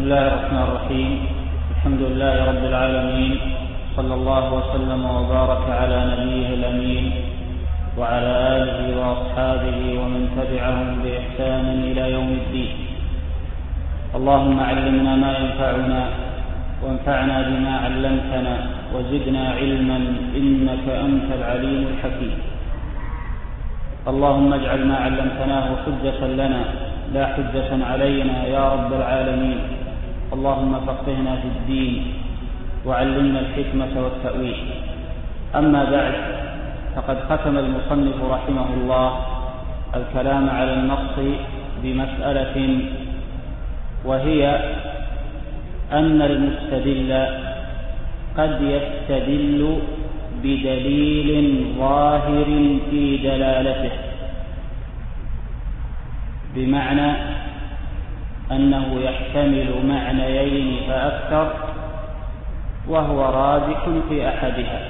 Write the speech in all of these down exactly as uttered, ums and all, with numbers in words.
الله الرحمن الرحيم. الحمد لله رب العالمين، صلى الله وسلم وبارك على نبيه الأمين وعلى آله وأصحابه ومن تبعهم بإحسان إلى يوم الدين. اللهم علمنا ما ينفعنا وانفعنا بما علمتنا وزدنا علما إنك أنت العليم الحكيم. اللهم اجعل ما علمتناه حجة لنا لا حجة علينا يا رب العالمين. اللهم فقهنا في الدين وعلمنا الحكمة والتأويل. أما بعد، فقد ختم المصنف رحمه الله الكلام على النص بمسألة، وهي أن المستدل قد يستدل بدليل ظاهر في دلالته، بمعنى أنه يحتمل معنيين فأكثر وهو راجح في أحدها،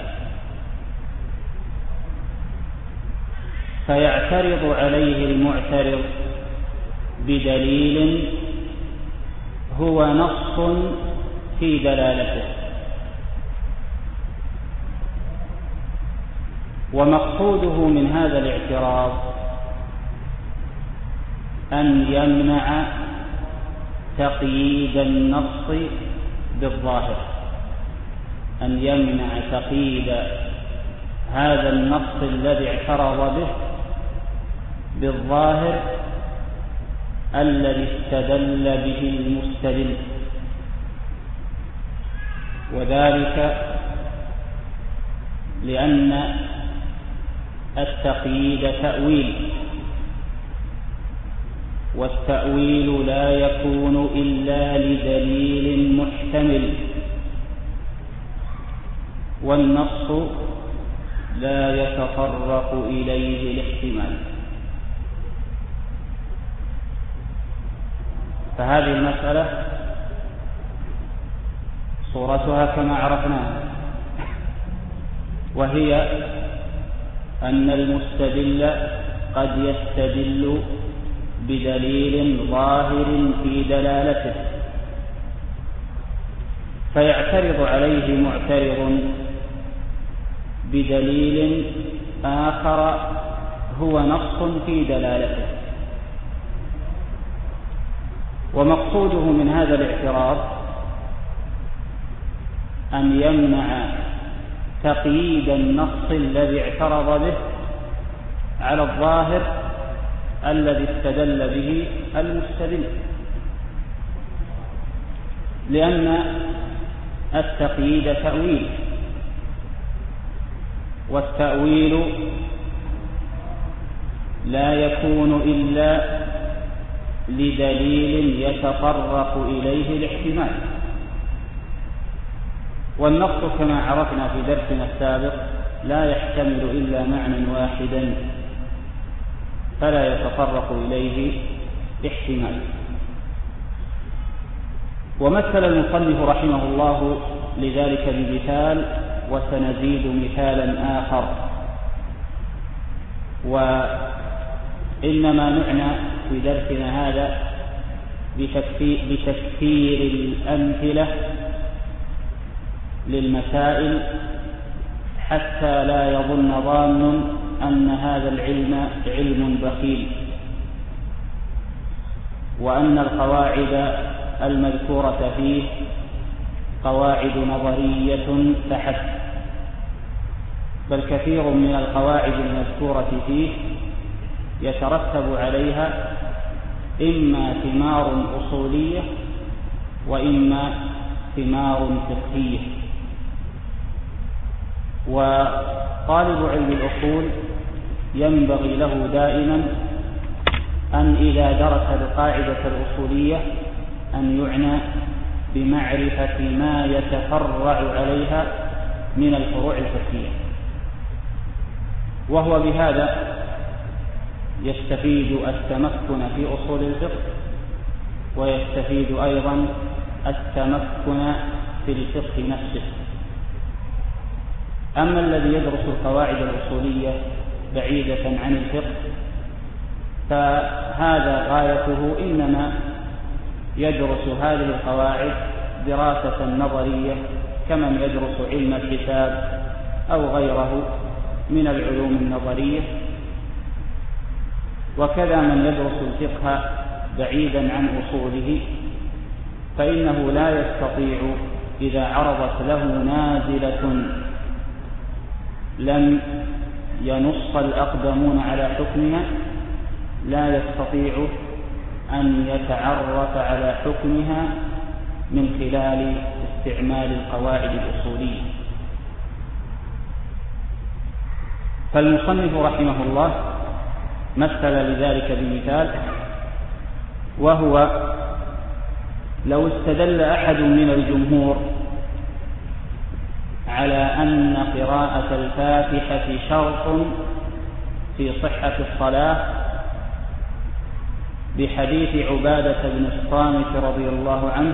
فيعترض عليه المعترض بدليل هو نص في دلالته. ومقصوده من هذا الاعتراض أن يمنع تقييد النص بالظاهر، أن يمنع تقييد هذا النص الذي اعترض به بالظاهر الذي استدل به المستدل، وذلك لأن التقييد تأويل، والتأويل لا يكون إلا لدليل محتمل، والنص لا يتطرق إليه الاحتمال. فهذه المسألة صورتها كما عرفناها، وهي أن المستدل قد يستدل بدليل ظاهر في دلالته، فيعترض عليه معترض بدليل آخر هو نص في دلالته. ومقصوده من هذا الاعتراض أن يمنع تقييد النص الذي اعترض به على الظاهر الذي استدل به المستدل، لأن التقييد تأويل، والتأويل لا يكون إلا لدليل يتطرق إليه الاحتمال. والنص كما عرفنا في درسنا السابق لا يحتمل إلا معنى واحدا، فلا يتطرق إليه احتمال. ومثل المصنف رحمه الله لذلك بمثال، وسنزيد مثالا آخر. وإنما نعنى في درسنا هذا بتكثير الأمثلة للمسائل حتى لا يظن ظان أن هذا العلم علم بخيل، وأن القواعد المذكورة فيه قواعد نظرية فحسب، بل كثير من القواعد المذكورة فيه يترتب عليها إما ثمار أصولية وإما ثمار فقهية. وطالب علم الأصول ينبغي له دائما أن إذا درس القاعدة الأصولية أن يعنى بمعرفة ما يتفرع عليها من الفروع الفقهية، وهو بهذا يستفيد التمكن في أصول الفقه، ويستفيد أيضا التمكن في الفقه نفسه. أما الذي يدرس القواعد الأصولية بعيدة عن الفقه فهذا غايته إنما يدرس هذه القواعد دراسة نظرية كمن يدرس علم الحساب أو غيره من العلوم النظرية، وكذا من يدرس الفقه بعيدا عن أصوله، فإنه لا يستطيع إذا عرضت له نازلة لم ينص الأقدمون على حكمها، لا يستطيع أن يتعرف على حكمها من خلال استعمال القواعد الأصولية. فالمصنف رحمه الله مثل لذلك بمثال، وهو لو استدل أحد من الجمهور على أن قراءة الفاتحة شرط في صحة الصلاة بحديث عبادة بن الصامت رضي الله عنه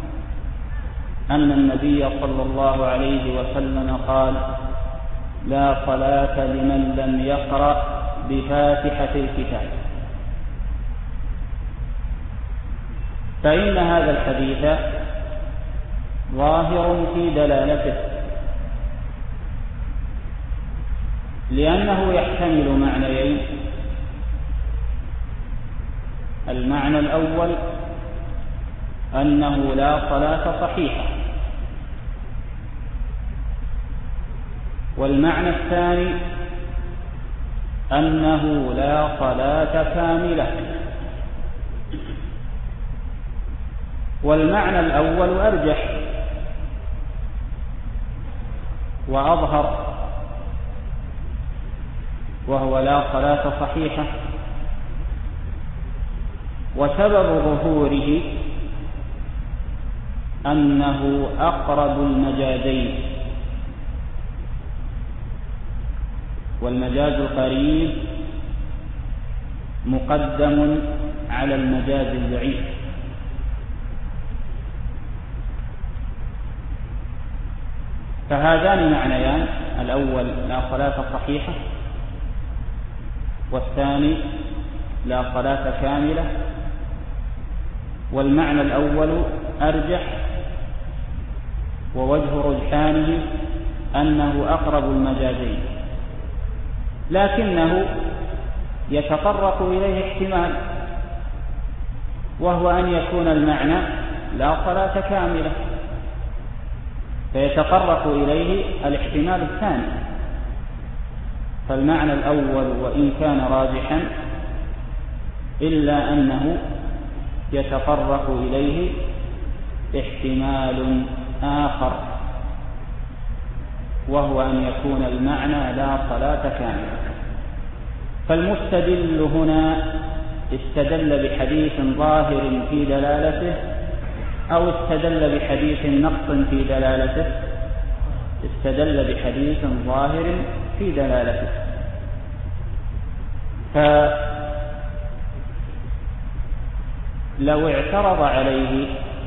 أن النبي صلى الله عليه وسلم قال: لا صلاة لمن لم يقرأ بفاتحة الكتاب، فإن هذا الحديث ظاهر في دلالته، لأنه يحتمل معنيين: المعنى الأول أنه لا صلاة صحيحة، والمعنى الثاني أنه لا صلاة كاملة. والمعنى الأول أرجح وأظهر، وهو لا صلاة صحيحة، وسبب ظهوره أنه أقرب المجازين، والمجاز القريب مقدم على المجاز البعيد. فهذان معنيان: الأول لا صلاة صحيحة، والثاني لا صلاة كاملة. والمعنى الأول أرجح، ووجه رجحانه أنه أقرب المجازين، لكنه يتطرق إليه احتمال، وهو أن يكون المعنى لا صلاة كاملة، فيتطرق إليه الاحتمال الثاني. فالمعنى الأول وإن كان راجحا إلا أنه يتطرق إليه احتمال آخر، وهو أن يكون المعنى لا صلاة كاملة. فالمستدل هنا استدل بحديث ظاهر في دلالته، أو استدل بحديث نقص في دلالته؟ استدل بحديث ظاهر في دلالته. فلو اعترض عليه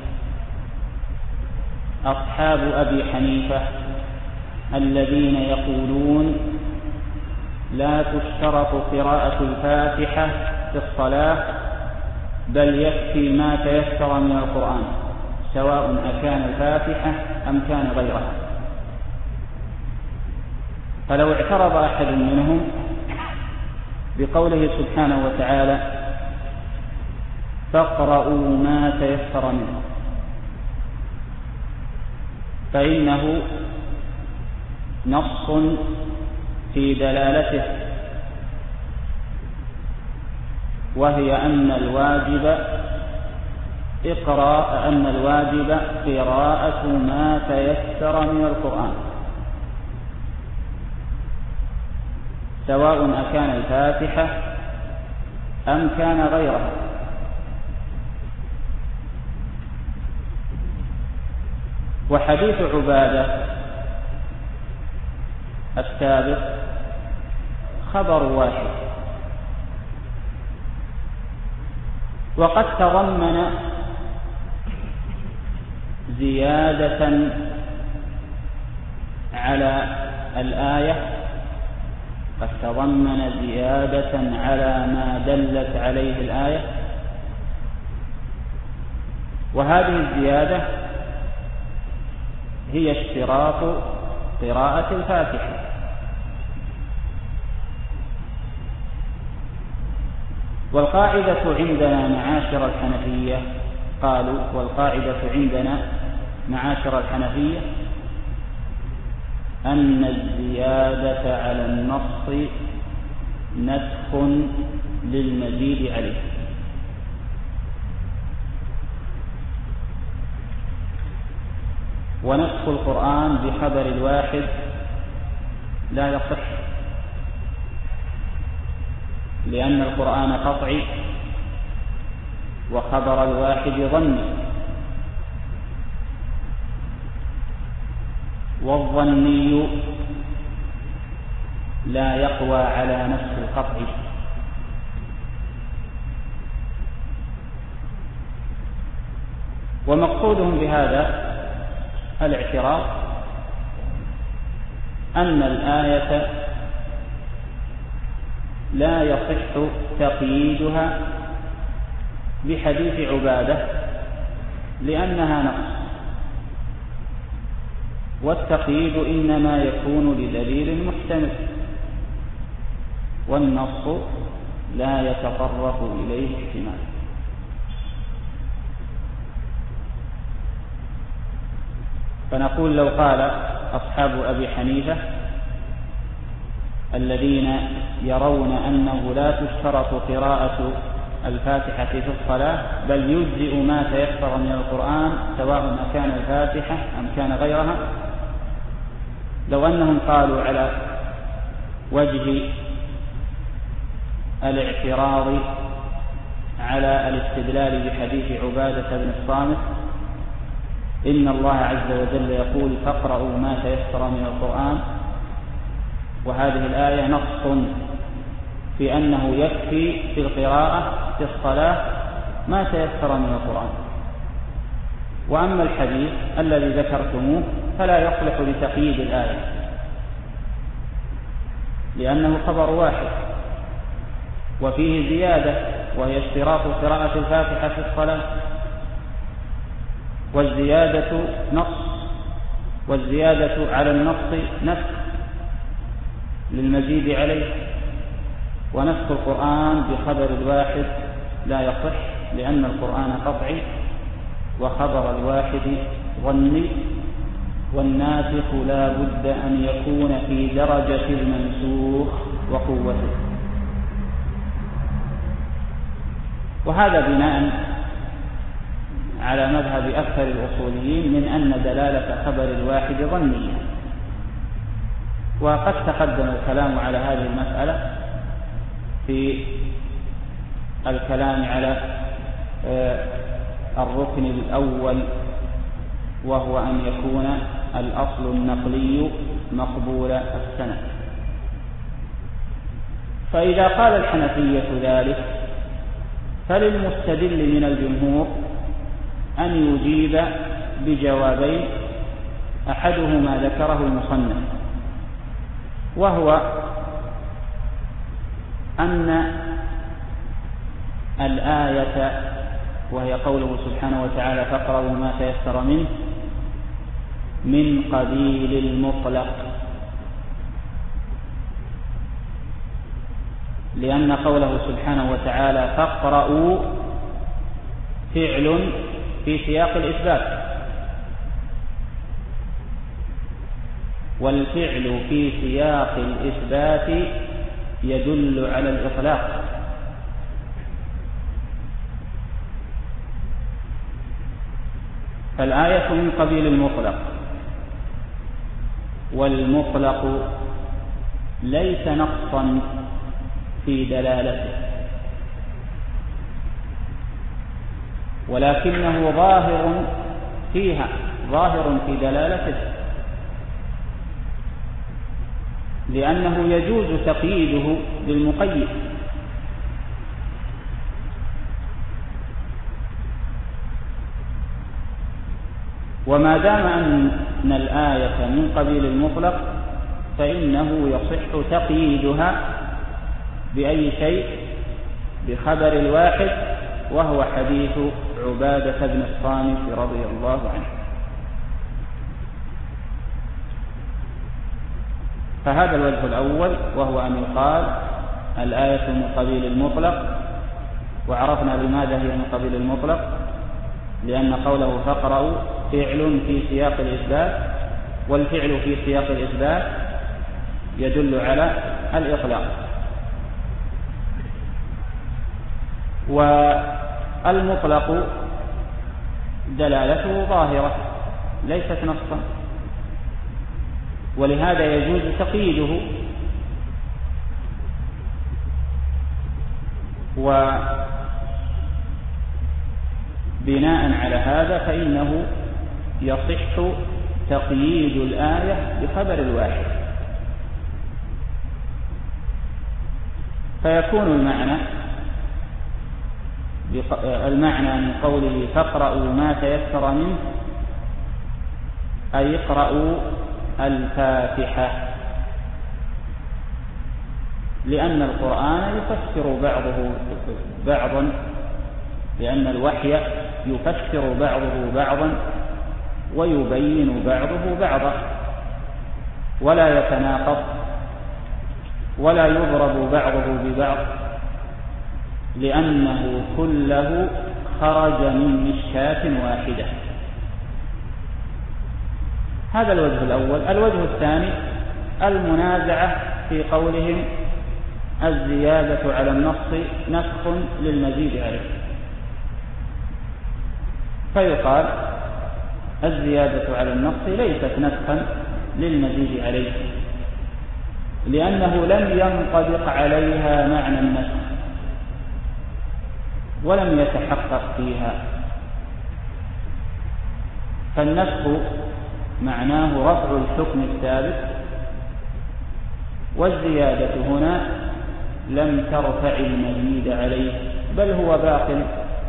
أصحاب أبي حنيفة الذين يقولون لا تشترط قراءة الفاتحة في الصلاة، بل يكفي ما تيسر من القرآن، سواء أكان الفاتحة أم كان غيرها، فلو اعترض أحد منهم بقوله سبحانه وتعالى: فاقرؤوا ما تيسر منه، فإنه نص في دلالته، وهي أن الواجب إقراء أن الواجب قراءة ما تيسر من القرآن، سواء أكان الفاتحة أم كان غيرها. وحديث عبادة السابق خبر واحد، وقد تضمن زيادة على الآية، قد تضمن زيادة على ما دلت عليه الآية، وهذه الزيادة هي اشتراط قراءة الفاتحة. والقاعدة عندنا معاشر الحنفية قالوا والقاعدة عندنا معاشر الحنفية أن الزيادة على النص نسخ للمزيد عليه. ونسخ القرآن بخبر الواحد لا يصح، لأن القرآن قطعي وخبر الواحد ظني، والظني لا يقوى على نفس القطعي. ومقصودهم بهذا الاعتراض أن الآية لا يصح تقييدها بحديث عبادة لأنها نقص، والتقييد إنما يكون لدليل محتمل، والنص لا يتطرق إليه احتمال. فنقول لو قال أصحاب أبي حنيفة الذين يرون أنه لا تشترط قراءة الفاتحة في الصلاة بل يجزئ ما تيسر من القرآن سواء كان الفاتحة أم كان غيرها، لو أنهم قالوا على وجه الاعتراض على الاستدلال بحديث عبادة بن الصامت إن الله عز وجل يقول فاقرأوا ما تيسر من القرآن، وهذه الآية نص في أنه يكفي في القراءة في الصلاة ما تيسر من القرآن، وأما الحديث الذي ذكرتموه فلا يصلح لتقييد الآية لأنه خبر واحد وفيه زيادة وهي اشتراط قراءة الفاتحة في الصلاة، والزيادة نص، والزيادة على النص نسخ للمزيد عليه، ونسخ القرآن بخبر الواحد لا يصح لأن القرآن قطعي وخبر الواحد ظني، والناسخ لا بد أن يكون في درجة المنسوخ وقوته. وهذا بناء على مذهب أكثر الأصوليين من أن دلالة خبر الواحد ظنية. وقد تقدم الكلام على هذه المسألة في الكلام على الركن الأول، وهو أن يكون الأصل النقلي مقبول السند. فإذا قال الحنفية ذلك فللمستدل من الجمهور أن يجيب بجوابين، أحدهما ذكره المصنف، وهو أن الآية وهي قوله سبحانه وتعالى فاقرأوا ما تيسر منه من قبيل المطلق، لأن قوله سبحانه وتعالى فاقرأوا فعل في سياق الإثبات، والفعل في سياق الإثبات يدل على الإطلاق، فالآية من قبيل المطلق، والمطلق ليس نقصا في دلالته ولكنه ظاهر فيها، ظاهر في دلالته، لأنه يجوز تقييده بالمقيد. وما دام أن الآية من قبيل المطلق فإنه يصح تقييدها بأي شيء؟ بخبر الواحد وهو حديث عبادة بن الصامت رضي الله عنه. فهذا الوجه الأول، وهو أن يقال الآية من قبيل المطلق. وعرفنا لماذا هي من قبيل المطلق، لأن قوله فاقرأوا فعل في سياق الإثبات، والفعل في سياق الإثبات يدل على الإطلاق. والمطلق دلالته ظاهرة ليست نصا، ولهذا يجوز تقييده. وبناء على هذا فإنه يصح تقييد الآية بخبر الواحد، فيكون المعنى المعنى من قوله فاقرأوا ما تيسر منه أي اقرأوا الفاتحة، لأن القرآن يفسر بعضه بعضا، لأن الوحي يفسر بعضه بعضا ويبين بعضه بعضا، ولا يتناقض ولا يضرب بعضه ببعض، لأنه كله خرج من مشكاة واحدة. هذا الوجه الأول. الوجه الثاني المنازعة في قولهم الزيادة على النص نسخ للمزيد عليه، فيقال الزيادة على النص ليست نسخا للمزيد عليه، لأنه لم ينطبق عليها معنى النسخ ولم يتحقق فيها. فالنسخ معناه رفع الحكم الثابت، والزيادة هنا لم ترفع المزيد عليه بل هو باطل.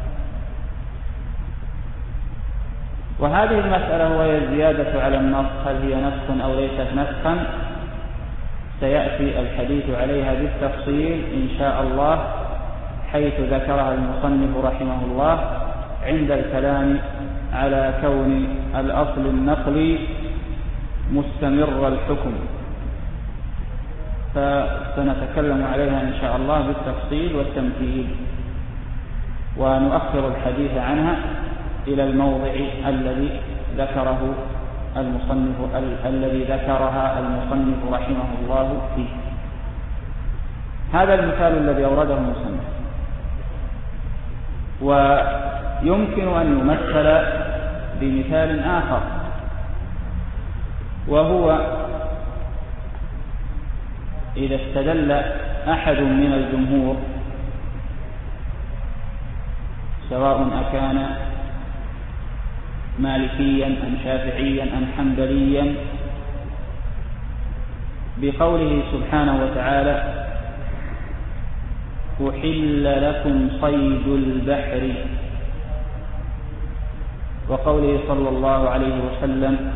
وهذه المسألة وهي الزيادة على النص هل هي نسخ أو ليست نسخا سيأتي الحديث عليها بالتفصيل إن شاء الله، حيث ذكرها المصنف رحمه الله عند الكلام على كون الأصل النقلي مستمر الحكم، فسنتكلم عليها إن شاء الله بالتفصيل والتمثيل، ونؤخر الحديث عنها إلى الموضع الذي ذكره المصنف الذي ذكرها المصنف رحمه الله فيه. هذا المثال الذي أورده المصنف، ويمكن أن يمثل بمثال آخر، وهو إذا استدل أحد من الجمهور سواء أكان مالكيا أم شافعيا أم حنبليا بقوله سبحانه وتعالى أحل لكم صيد البحر، وقوله صلى الله عليه وسلم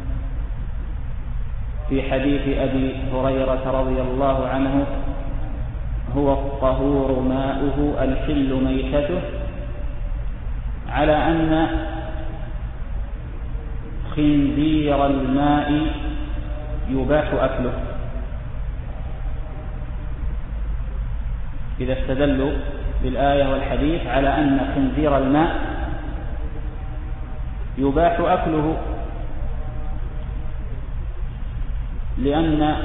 في حديث أبي هريرة رضي الله عنه هو الطهور ماؤه الحل ميتته، على أن خنزير الماء يباح أكله. إذا استدلوا بالآية والحديث على أن خنزير الماء يباح أكله، لأن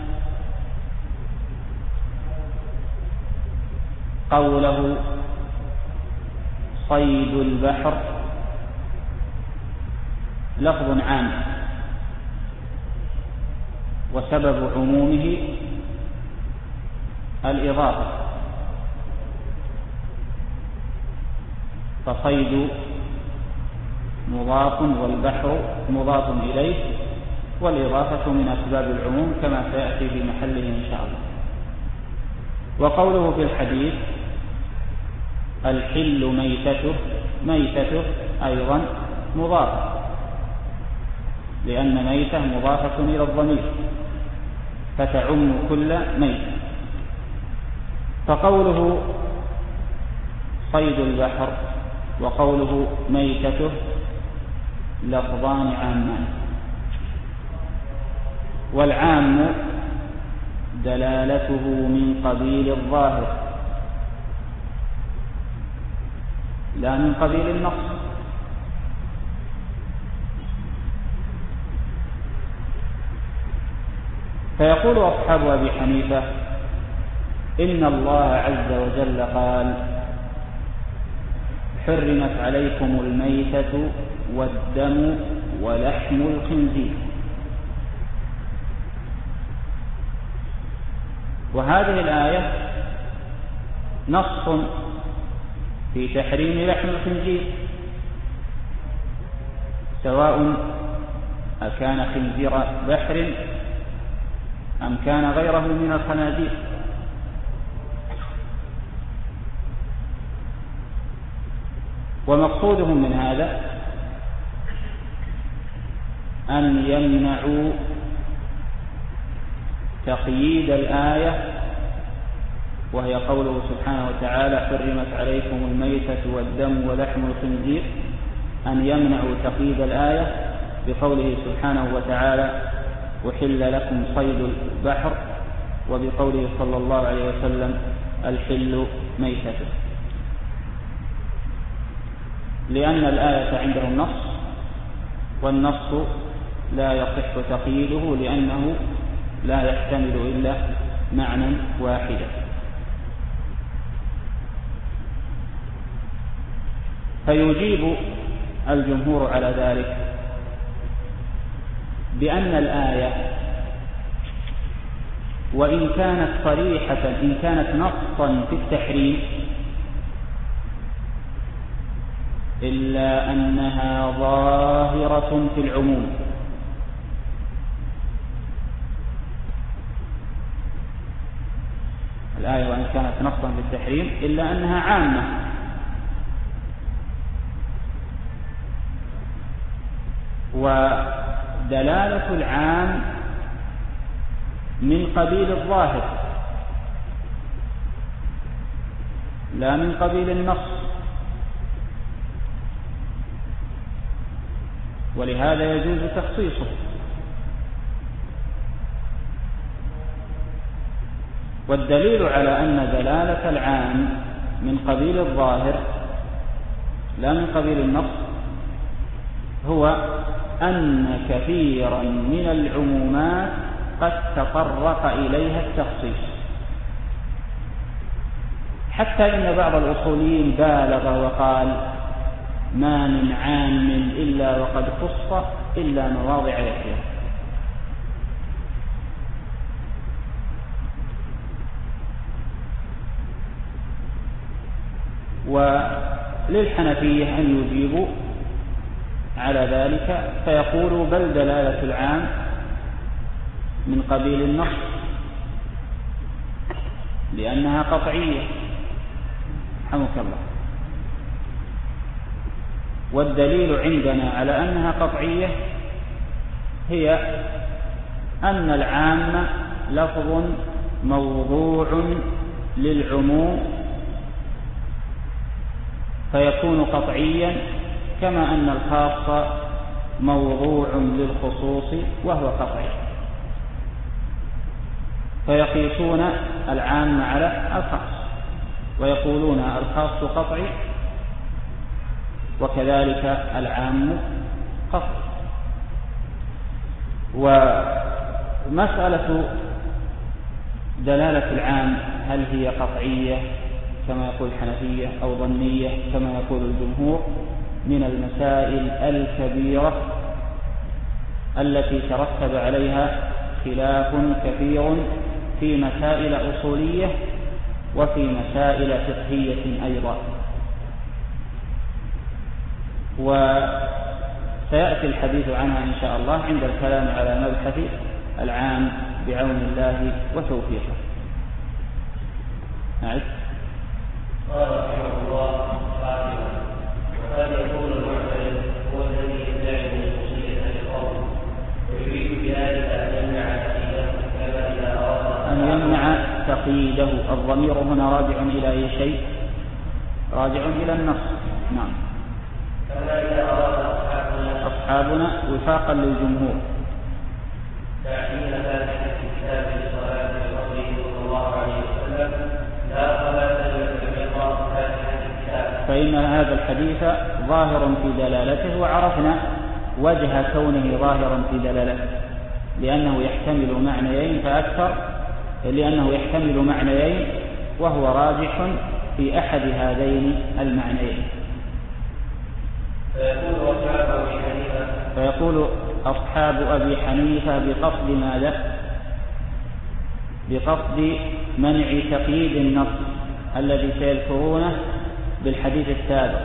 قوله صيد البحر لفظ عام، وسبب عمومه الإضافة، فصيد مضاف والبحر مضاف إليه، والإضافة من أسباب العموم كما سيأتي في محله إن شاء الله. وقوله في الحديث الحل ميتته ميتته أيضا مضافة، لأن ميتة مضافة إلى الضمير فتعم كل ميت. فقوله صيد البحر وقوله ميتته لفظان عامان. والعام دلالته من قبيل الظاهر لا من قبيل النص. فيقول أصحاب أبي حنيفة إن الله عز وجل قال حرمت عليكم الميتة والدم ولحم الخنزير، وهذه الآية نص في تحريم لحم الخنزير، سواء أكان خنزير بحر أم كان غيره من الخنازير. ومقصودهم من هذا أن يمنعوا تقييد الآية، وهي قوله سبحانه وتعالى حرمت عليكم الميتة والدم ولحم الخنزير، أن يمنعوا تقييد الآية بقوله سبحانه وتعالى أحل لكم صيد البحر، وبقوله صلى الله عليه وسلم الحل ميتته، لأن الآية عندهم نص، والنص لا يصح تقييده لأنه لا يحتمل إلا معنى واحدا. فيجيب الجمهور على ذلك بأن الآية وإن كانت صريحة إن كانت نصا في التحريم إلا أنها ظاهرة في العموم، الآية وإن كانت نصا في التحريم إلا أنها عامة، ودلالة العام من قبيل الظاهر لا من قبيل النص، ولهذا يجوز تخصيصه. والدليل على أن دلالة العام من قبيل الظاهر لا من قبيل النص هو أن كثيرا من العمومات قد تطرق إليها التخصيص، حتى إن بعض الأصوليين بالغ وقال ما من عام إلا وقد خص إلا مواضع يسيرة. وللحنفية أن يجيبوا على ذلك فيقولوا بل دلالة العام من قبيل النص لأنها قطعية، رحمك الله. والدليل عندنا على أنها قطعية هي أن العام لفظ موضوع للعموم فيكون قطعيا، كما أن الخاص موضوع للخصوص وهو قطعي، فيقيسون العام على الخاص ويقولون الخاص قطعي وكذلك العام قطعي. ومسألة دلالة العام هل هي قطعية كما يقول الحنفية أو ظنية كما يقول الجمهور من المسائل الكبيرة التي ترتب عليها خلاف كثير في مسائل أصولية وفي مسائل فقهية أيضا. وسيأتي الحديث عنها إن شاء الله عند الكلام على مبحث العام بعون الله وتوفيقه. نعم. قال رحمه الله تعالى وقد يكون المعترض هو الذي يدعي الخصوصية للقول ويريد بذلك أن يمنع تقييده كما إذا أراد أن يمنع تقييده. الضمير هنا راجع إلى أي شيء؟ راجع إلى النص، نعم. كما إذا أراد أصحابنا أصحابنا وفاقا للجمهور تعيين فاتحة الكتاب لصلاة الرسول صلى الله عليه وسلم لا صلاة لمن لم يقرأ فاتحة الكتاب، فإن هذا الحديث ظاهر في دلالته، وعرفنا وجه كونه ظاهرا في دلالته لأنه يحتمل معنيين فأكثر، لأنه يحتمل معنيين وهو راجح في أحد هذين المعنيين. فيقول أصحاب أبي حنيفة فيقول أصحاب أبي حنيفة بقصد ماذا؟ بقصد منع تقييد النص الذي سيذكرونه بالحديث السابق.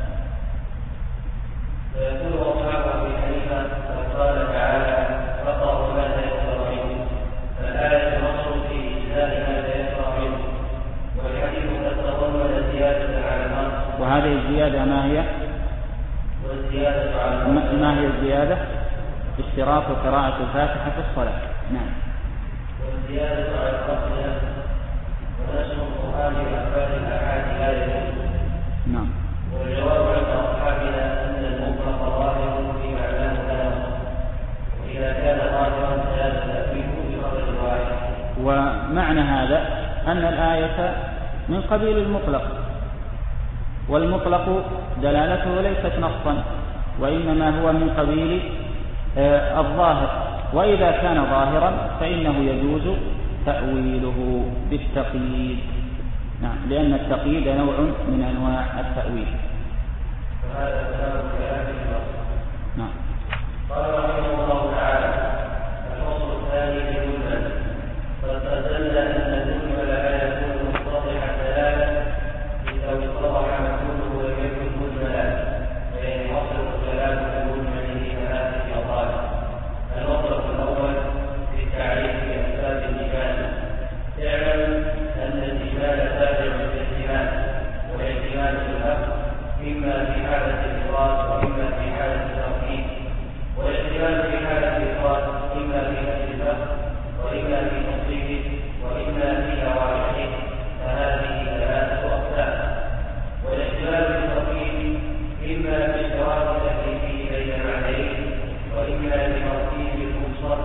فيقول أصحاب أبي حنيفة قال تعالى فقرأوا ما تيسر منه، فالآية نص في إجزاء ما تيسر منه، والحديث قد تضمن زيادة على النص. وهذه الزيادة ما هي؟ والزيادة على النص ما هي الزيادة؟ اشتراط قراءة الفاتحة في الصلاة. نعم. والزيادة على النص ونشر القرآن بأخبار الآحاد لا يجوز. نعم. والجواب عند أصحابنا أن المطلق ظاهر في معناه لا نص، وإذا كان ظاهرا فلا تأويله بخبر واحد. ومعنى هذا أن الآية من قبيل المطلق، والمطلق دلالته ليست نصا وإنما هو من قبيل آه الظاهر، وإذا كان ظاهرا فإنه يجوز تأويله بالتقييد. نعم، لأن التقييد نوع من أنواع التأويل. وهذا كلام كلام النص. نعم. قال رحمه الله تعالى: الفصل الثاني في المجمل. فاستدل أن المجمل لا يكون متضح الدلالة إذا اتضح مفهومه ولم يكن مجملا، فينحصر الكلام في المجمل في ثلاثة مطالب. المطلب الأول في التعريف بأسباب الإجمال. اعلم أن الإجمال تابع للاحتمال، والاحتمال في الأصل إما في حالة الإفراد وإما في حالة الترتيب، والاحتمال في حالة الإفراد إما في نفس اللفظ وإما في تصريفه وإما في جوارحه، فهذه ثلاثة أقسام. والاحتمال في الترتيب إما في اشتراك تكليفه بين معنيين، وإما في ترتيب المنصب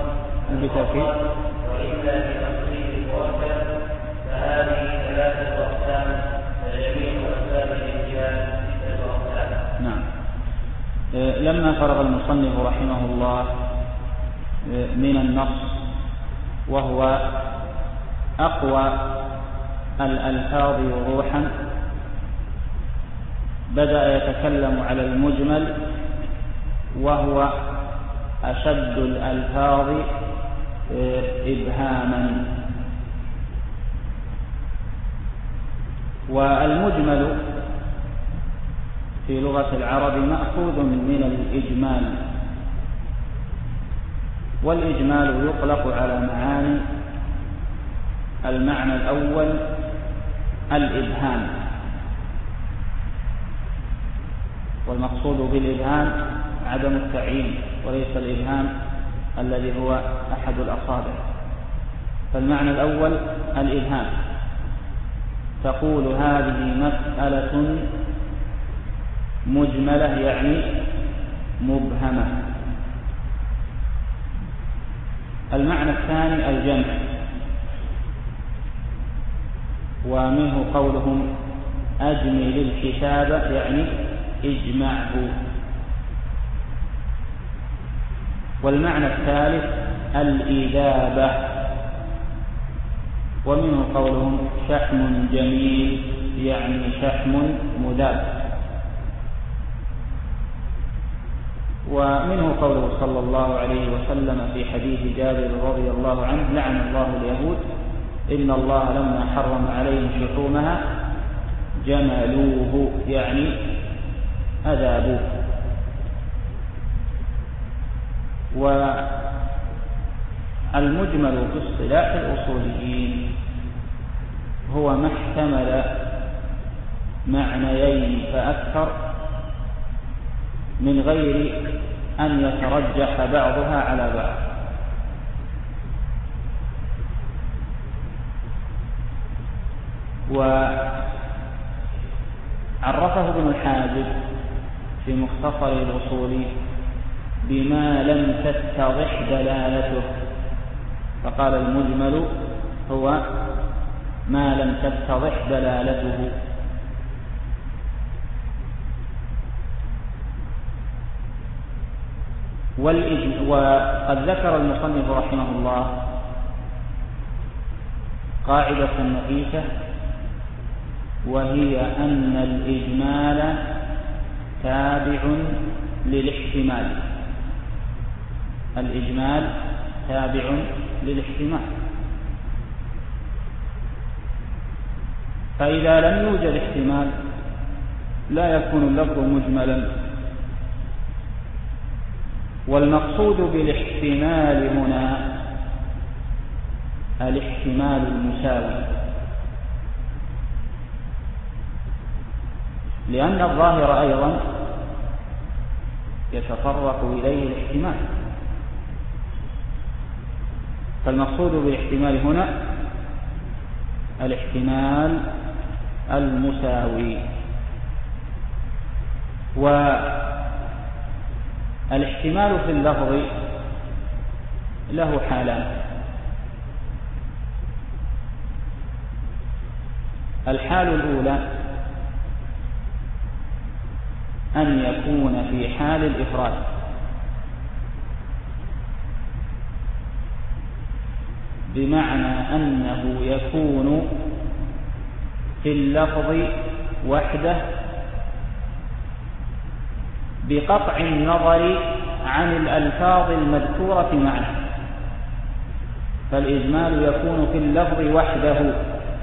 وإما في تصريف المؤكد، فهذه ثلاثة أقسام، فجميع أسباب الإجمال ستة أقسام. نعم. لما فرغ المصنف رحمه الله من النص وهو أقوى الألفاظ وضوحا، بدأ يتكلم على المجمل وهو أشد الألفاظ إبهاما. والمجمل في لغة العرب مأخوذ من الإجمال، والإجمال يطلق على معاني. المعنى الأول الإبهام، والمقصود بالإبهام عدم التعيين وليس الإبهام الذي هو أحد الأصابع. فالمعنى الأول الإبهام، تقول هذه مسألة مجملة يعني مبهمة. المعنى الثاني الجمع، ومنه قولهم أجمل الكتاب يعني اجمعه. والمعنى الثالث الإذابة، ومنه قولهم شحم جميل يعني شحم مذاب. ومنه قوله صلى الله عليه وسلم في حديث جابر رضي الله عنه: لعن الله اليهود إن الله لما حرم عليهم شحومها جملوه يعني أذابوه. والمجمل في اصطلاح الأصوليين هو ما احتمل معنيين فأكثر من غير أن يترجح بعضها على بعض. عرفه ابن الحاجب في مختصر الأصول بما لم تتضح دلالته، فقال المجمل هو ما لم تتضح دلالته. وقد ذكر المصنف رحمه الله قاعدة نفيسة، وهي أن الإجمال تابع للاحتمال. الإجمال تابع للاحتمال، فإذا لم يوجد احتمال لا يكون اللفظ مجملا. والمقصود بالاحتمال هنا الاحتمال المساوي، لأن الظاهر أيضا يتطرق إليه الاحتمال، فالمقصود بالاحتمال هنا الاحتمال المساوي. والاحتمال في اللفظ له حالان: الحال الأولى أن يكون في حال الإفراد، بمعنى أنه يكون في اللفظ وحده بقطع النظر عن الألفاظ المذكورة معه. فالإجمال يكون في اللفظ وحده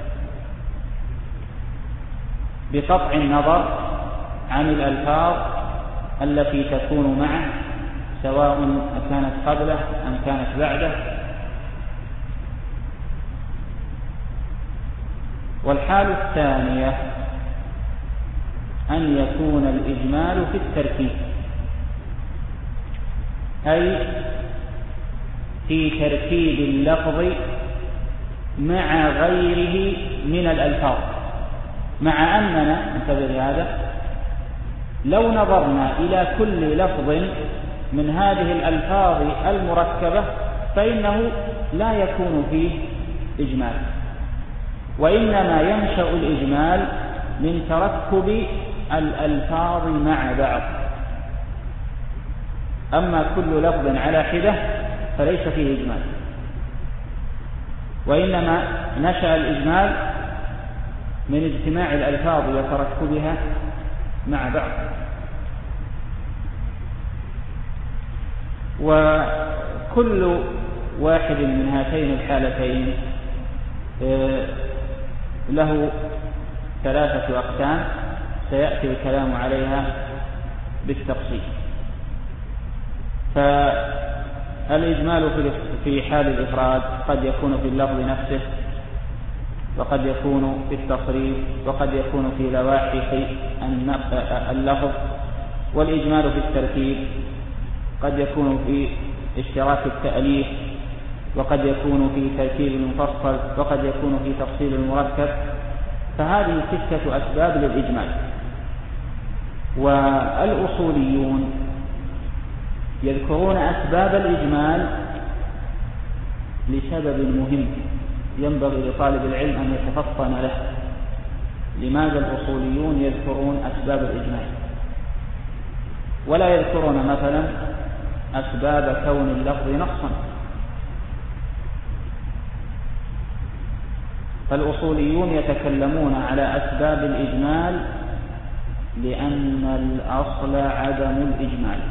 بقطع النظر عن الألفاظ التي تكون معه، سواء كانت قبله أم كانت بعده. والحال الثانية أن يكون الإجمال في التركيب، أي في تركيب اللفظ مع غيره من الألفاظ، مع أننا انتبه لهذا لو نظرنا إلى كل لفظ من هذه الألفاظ المركبة فإنه لا يكون فيه إجمال، وإنما ينشأ الإجمال من تركب الألفاظ مع بعض. أما كل لفظ على حدة فليس فيه إجمال، وإنما نشأ الإجمال من اجتماع الألفاظ وتركبها مع بعض. وكل واحد من هاتين الحالتين له ثلاثة أقسام سيأتي الكلام عليها بالتفصيل. فالإجمال في حال الإفراد قد يكون في اللفظ نفسه، وقد يكون في التصريف، وقد يكون في لواحق اللفظ. والإجمال في التركيب قد يكون في اشتراك التأليف، وقد يكون في تركيب المفصل، وقد يكون في تفصيل المركب. فهذه ستة أسباب للإجمال. والأصوليون يذكرون أسباب الإجمال لسبب مهم ينبغي لطالب العلم أن يتفطن له. لماذا الأصوليون يذكرون أسباب الإجمال ولا يذكرون مثلا أسباب كون اللفظ نصا؟ فالأصوليون يتكلمون على أسباب الإجمال لأن الأصل عدم الإجمال.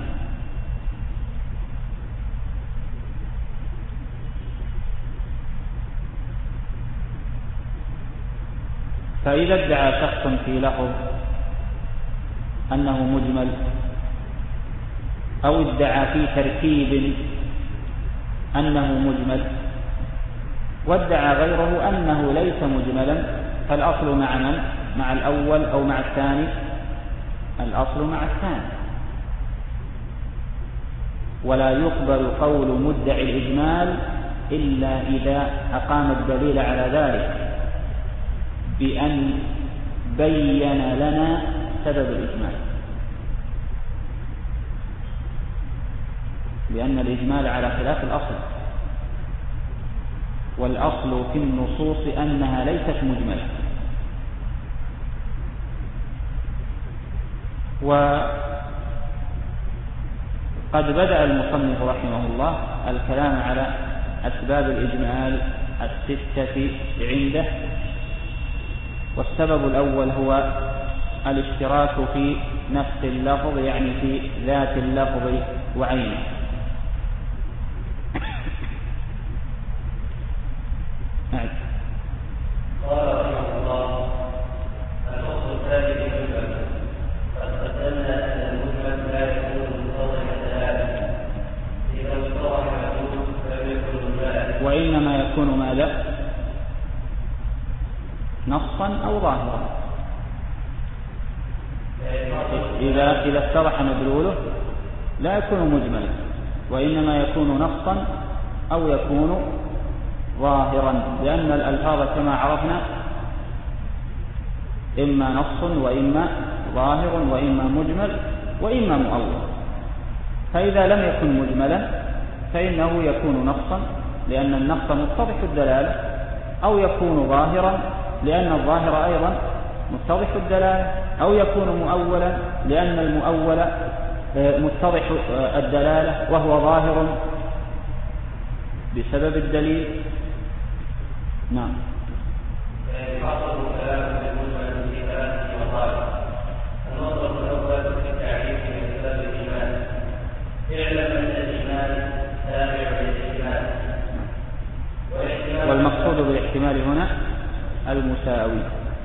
فإذا ادعى شخص في لفظ أنه مجمل، أو ادعى في تركيب أنه مجمل، وادعى غيره أنه ليس مجملا، فالأصل مع من؟ مع الأول أو مع الثاني؟ الأصل مع الثاني. ولا يقبل قول مدعي الإجمال إلا إذا أقام الدليل على ذلك بأن بين لنا سبب الإجمال، لأن الإجمال على خلاف الأصل، والأصل في النصوص أنها ليست مجملة. وقد بدأ المصنف رحمه الله الكلام على أسباب الإجمال الستة عنده، والسبب الأول هو الاشتراك في نفس اللفظ، يعني في ذات اللفظ وعينه. نعم. قال رحمه الله: الفصل الثالث المجمل. قد قدمنا أن المجمل لا يكون متضح الدلالة، إذا اتضح المفهوم فلم يكن مجملا، وإنما يكون ماذا؟ نصا أو ظاهرا. إذا إذا اتضح مدلوله لا يكون مجملا، وإنما يكون نصا أو يكون ظاهرا، لأن الألفاظ كما عرفنا إما نص وإما ظاهر وإما مجمل وإما مؤول. فإذا لم يكن مجملا فإنه يكون نصا، لأن النص متضح الدلالة، أو يكون ظاهرا لأن الظاهر أيضا متضح الدلالة، أو يكون مؤولا لأن المؤول متضح الدلالة وهو ظاهر بسبب الدليل. نعم. حصل كلام المجمل في ثلاثة مطالب. النظر الأول في التعريف بأسباب الإيمان. اعلم أن الإيمان تابع للإجمال، والمقصود بالاحتمال هنا المساوي،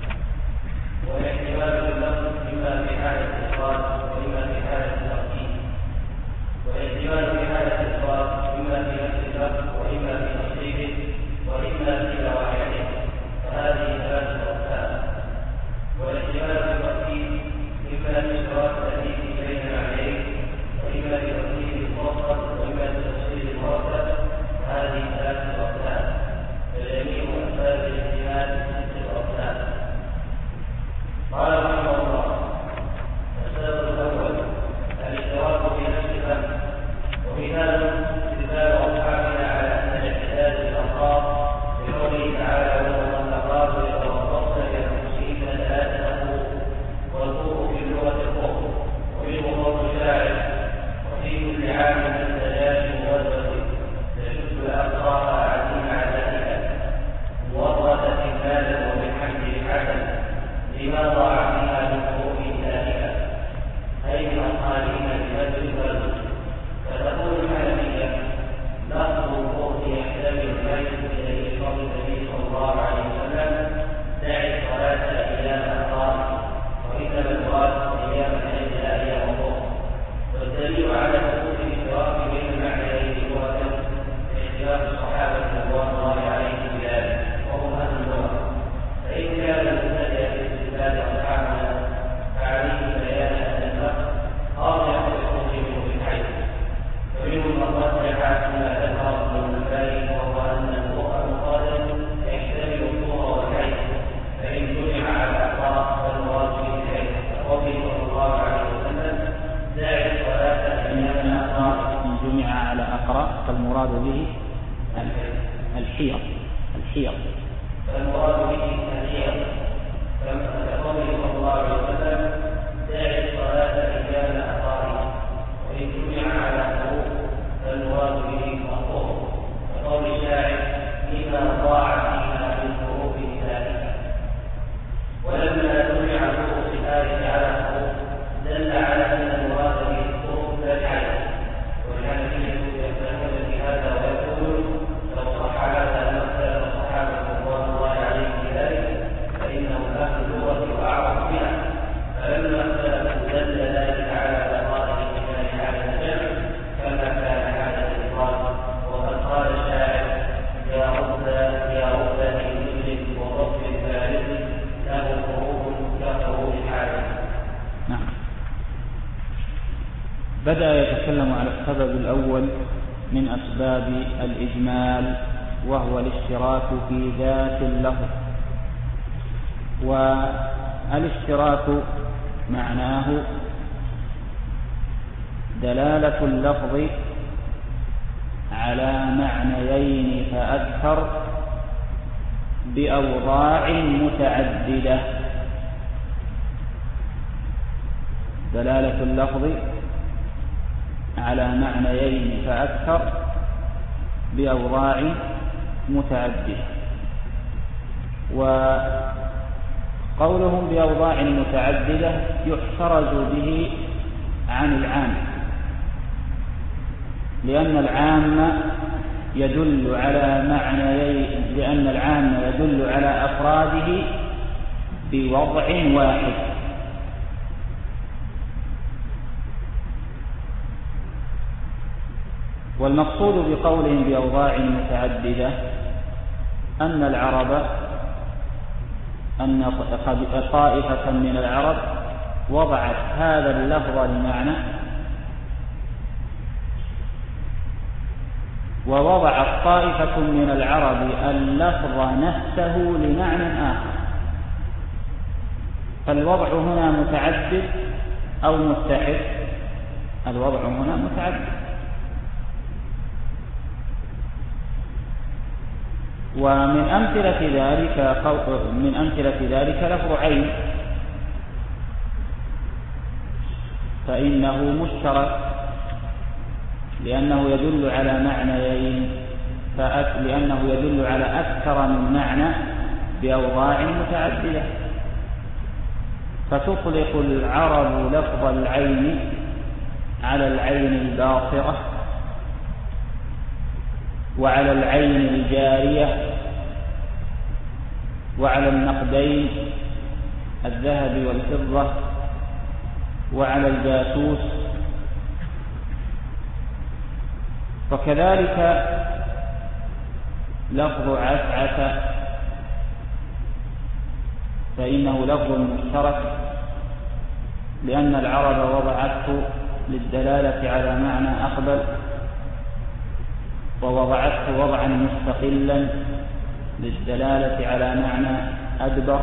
والاحتمال باللفظ إما في حالة الإفراد وإما في حالة الترتيب، والاحتمال في حالة الإفراد إما في نفس اللفظ وإما في نصيبه وإما في نواحيه، فهذه ثلاثة أقسام. والاحتمال في الترتيب إما في اشتراك التأليف بين المعنيين، وإما في ترتيب المفصل وإما في تفصيل المرتب، هذه ثلاثة أقسام. فجميع أسباب الاحتمال ستة أقسام. قال رحمه الله: السبب الأول الاشتراك في نفس الأمر، ومثال استدلال أصحابنا على أن الاعتداد بالألفاظ بقوله تعالى: والمطلقات يتربصن بأنفسهن ثلاثة قروء، والقروء في اللغة القرء، ومنه قول الشاعر: وفي كل عام من تجاش وزوج تشد الأبصار عزيم عزائها مورثة مالا وبالحمد حسن لما ضاع فيها من قروء ذلك، أي من أصحابهن بمد الفرد. فتقول الحنفية: لفظ القرء يحتمل ما يشبه إليه قول النبي صلى الله عليه وسلم: دع الصلاة أيام الأقرار، وإنما المراد أيام الحج لا أيام الظهر. والدليل على ثبوت الاشتراك بين المعنيين لغة اختلاف الصحابة رضوان الله عليهم بذلك، وهم أهل اللغة. فإن كان المبتدئ في استدلال أصحابنا فعليه بيان أن النص قاطع بالخروج منه بالحيث، ومنهم من رجح فيما ذكر ابن الباري، وهو أن القرآن المقدس يحتمل الطور والحيث، فإن جمع على الأقراء فالمراد به الحيث، كقوله صلى الله عليه وسلم: دع الصلاة أيام الأقراء. إن جمع على أقراء فالمراد به الحيض الحيض فالمراد به الحيض، كقوله صلى الله عليه وسلم: دع الصلاة أيام الأقراء. وإن جمع على الحروف فالمراد به الطهور، كقول الشاعر: لما ضاع فيها من حروف ذلك. ولما جمع حروف الآية على الحروف دل على أن المراد به الطهور لا الحيض. والحنفية يفهمون في هذا ويقولون: لو صح هذا لما اختلف الصحابة رضوان الله عليهم بذلك، فإنهم أهل اللغة وأعرف بها. فلما اختلفوا دل ذلك على بقاء الاحتمال على الجمع كما كان حالة الإفراد. وقد قال الشاعر: يا رب يا رب للمجرم ورب الثالث له حروف كحروف الحادث. نعم. بدأ يتكلم على السبب الأول من أسباب الإجمال، وهو الاشتراك في ذات اللفظ. والاشتراك معناه دلالة اللفظ على معنيين فأكثر بأوضاع متعددة. دلالة اللفظ على معنيين فأكثر بأوضاع متعددة. وقولهم بأوضاع متعددة يحترز به عن العام، لأن العام يدل على معنيين لأن العام يدل على أفراده بوضع واحد، والمقصود بقولهم بأوضاع متعددة أن العرب أن طائفة من العرب وضعت هذا اللفظ لمعنى، ووضعت طائفة من العرب اللفظ نفسه لمعنى آخر، فالوضع هنا متعدد أو متحد؟ الوضع هنا متعدد. ومن أمثلة ذلك من أمثلة ذلك لفظ عين، فإنه مشترك لأنه يدل على معنيين، لأنه يدل على أكثر من معنى بأوضاع متعددة. فتطلق العرب لفظ العين على العين الباصرة، وعلى العين الجارية، وعلى النقدين الذهب والفضة، وعلى الجاسوس. وكذلك لفظ عسعس فإنه لفظ مشترك، لأن العرب وضعته للدلالة على معنى أقبل، ووضعته وضعا مستقلا للدلالة على معنى أدبر.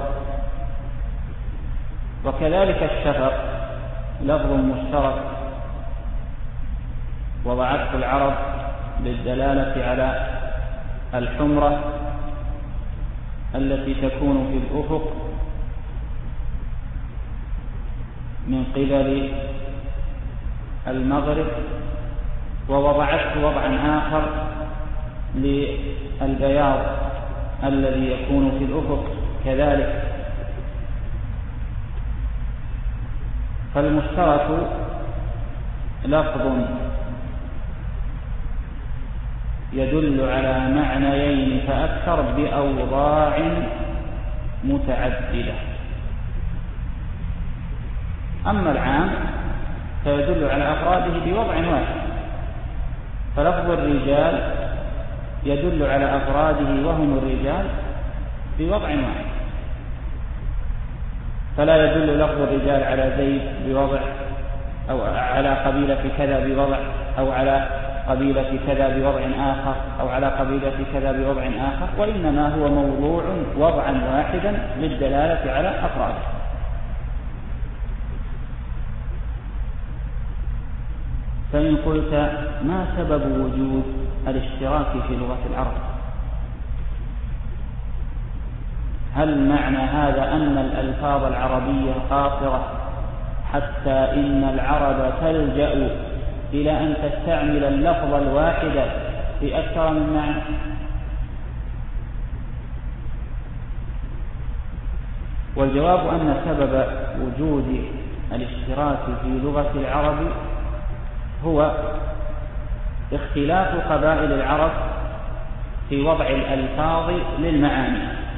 وكذلك الشفق لفظ مشترك وضعته العرب للدلالة على الحمرة التي تكون في الأفق من قبل المغرب، ووضعته وضعا آخر للبياض الذي يكون في الأفق كذلك. فالمشترك لفظ يدل على معنيين فأكثر بأوضاع متعددة. أما العام فيدل على أفراده بوضع واحد، فلفظ الرجال يدل على أفراده وهم الرجال بوضع واحد، فلا يدل لفظ الرجال على زيد بوضع، أو على قبيلة كذا بوضع، أو على قبيلة كذا بوضع آخر، أو على قبيلة كذا بوضع آخر، وإنما هو موضوع وضعا واحدا للدلالة على أفراده. فإن قلت ما سبب وجود الاشتراك في لغة العرب؟ هل معنى هذا أن الألفاظ العربية قاصرة حتى إن العرب تلجأ إلى أن تستعمل اللفظ الواحد في أكثر من معنى؟ والجواب أن سبب وجود الاشتراك في لغة العرب هو اختلاف قبائل العرب في وضع الألفاظ للمعاني.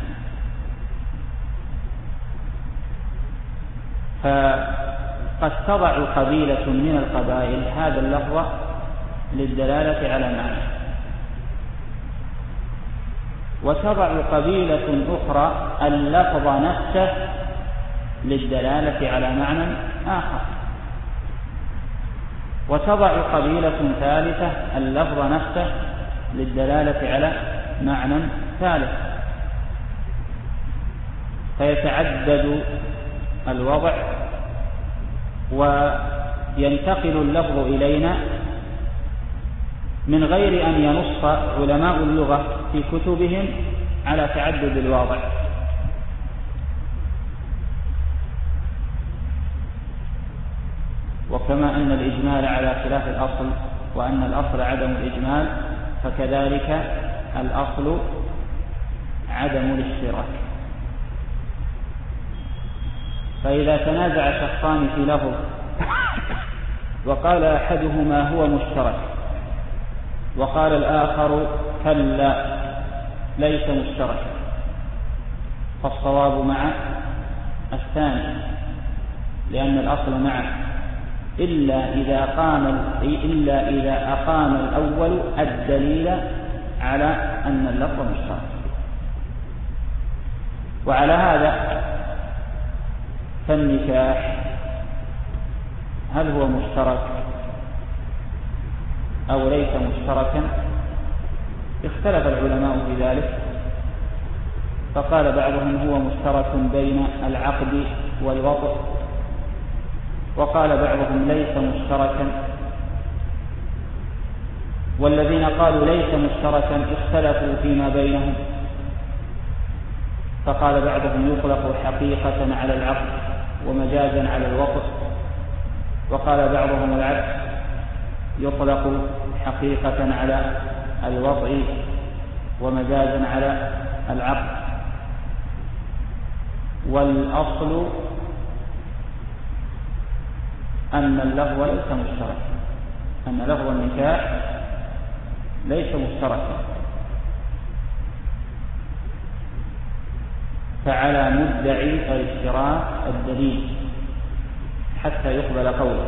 فقد تضع قبيلة من القبائل هذا اللفظ للدلالة على معنى، وتضع قبيلة أخرى اللفظ نفسه للدلالة على معنى آخر، وتضع قبيلة ثالثة اللفظ نفسه للدلالة على معنى ثالث، فيتعدد الوضع وينتقل اللفظ إلينا من غير أن ينص علماء اللغة في كتبهم على تعدد الواضع. وكما أن الإجمال على خلاف الأصل وأن الأصل عدم الإجمال، فكذلك الأصل عدم الاشتراك. فإذا تنازع شخصان في لفظ وقال أحدهما هو مشترك وقال الآخر كلا ليس مشتركا، فالصواب مع الثاني، لأن الأصل معه، إلا إذا قام إلا إذا أقام الأول الدليل على أن اللفظ مشترك. وعلى هذا فالنكاح هل هو مشترك أو ليس مشتركا؟ اختلف العلماء في ذلك، فقال بعضهم هو مشترك بين العقد والوطء، وقال بعضهم ليس مشتركا. والذين قالوا ليس مشتركا اختلفوا فيما بينهم، فقال بعضهم يطلق حقيقة على العقد ومجازا على الوطء، وقال بعضهم العكس، يطلق حقيقة على الوطء ومجازا على العقد. والأصل أن اللفظ ليس مشتركا، أن لفظ النكاح ليس مشتركا، فعلى مدعي الاشتراك الدليل حتى يقبل قوله.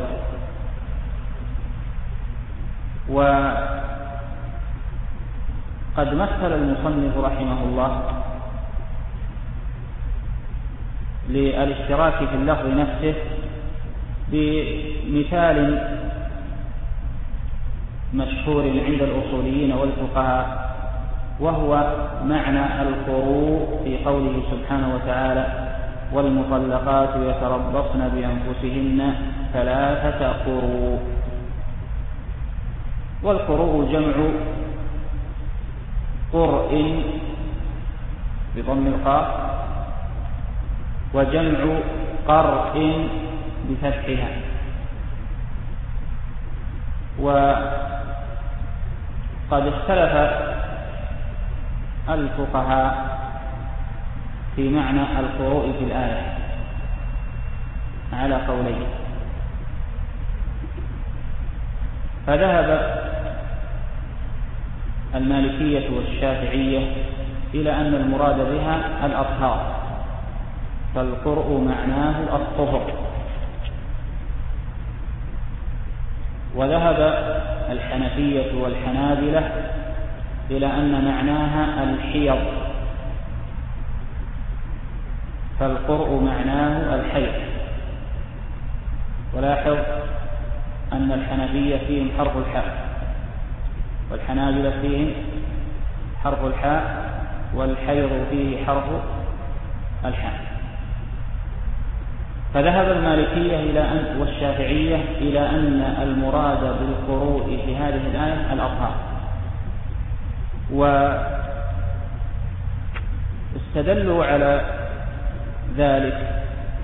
وقد مثل المصنف رحمه الله للاشتراك في اللفظ نفسه بمثال مشهور عند الأصوليين والفقهاء، وهو معنى القروء في قوله سبحانه وتعالى: والمطلقات يتربصن بأنفسهن ثلاثة قروء. والقروء جمع قرء بضم القاف، وجمع قرء بفتحها. وقد اختلف الفقهاء في معنى القروء في الآية على قولين، فذهب المالكية والشافعية إلى أن المراد بها الأطهار، فالقرء معناه الطهر. وذهب الحنفية والحنابلة إلى أن معناها الحيض، فالقرء معناه الحيض. ولاحظ أن الحنفية فيهم حرف الحاء، والحنابلة فيهم حرف الحاء، والحيض فيه حرف الحاء. فذهب المالكية إلى أن والشافعية إلى أن المراد بالقروء في هذه الآية الأطهار، واستدلوا على ذلك